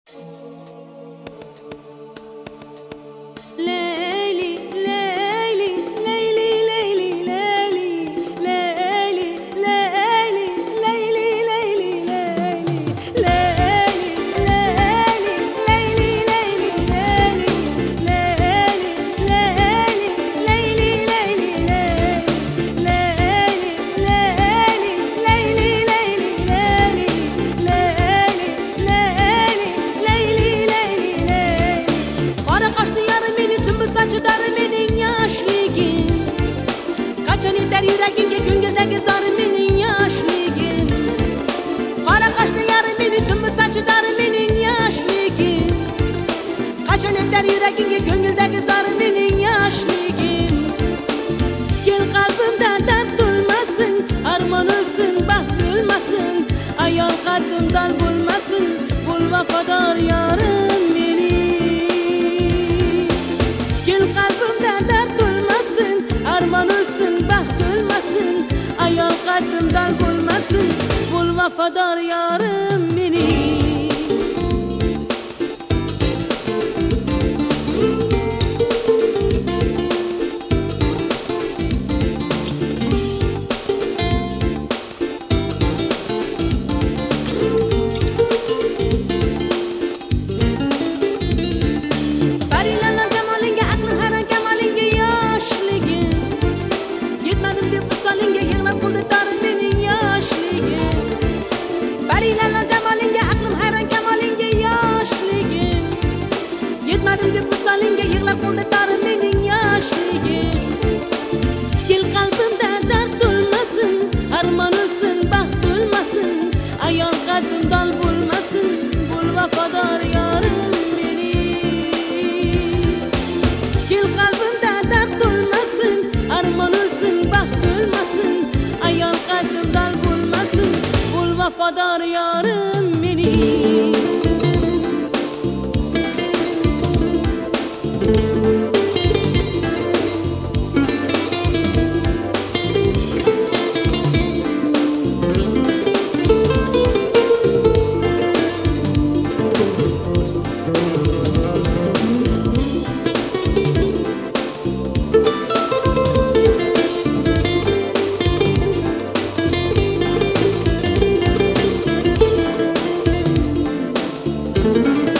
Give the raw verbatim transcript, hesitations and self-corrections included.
Yüreğimge güngüldeki zarı menin yaşligim. Kara kaşlı yarı meni sümbü saçıdarı menin yaşligim. Kaçan eder yüreğimge güngüldeki zarı menin yaşligim. Gel kalbimden dert duymasın, arman ölsün, baht ölmasın. Ayol kalbimden bulmasın, bul vafadar yarım beni. Gel kalbimden dert duymasın, arman ölsün, baht ölmasın. Ayol kalbimden bulmasın, bul vafadar yarım beni. Yetmedim de bu salinge yığlak oldu darım benim yaşligim. Gel kalbimde dert olmasın, arman ölsün, baht ölmasın. Ayol kalbim dal bulmasın, bul vafadar yarım beni. Gel kalbimde dert olmasın, arman ölsün, baht ölmasın. Ayol kalbim dal bulmasın, bul vafadar yarım beni. Thank you.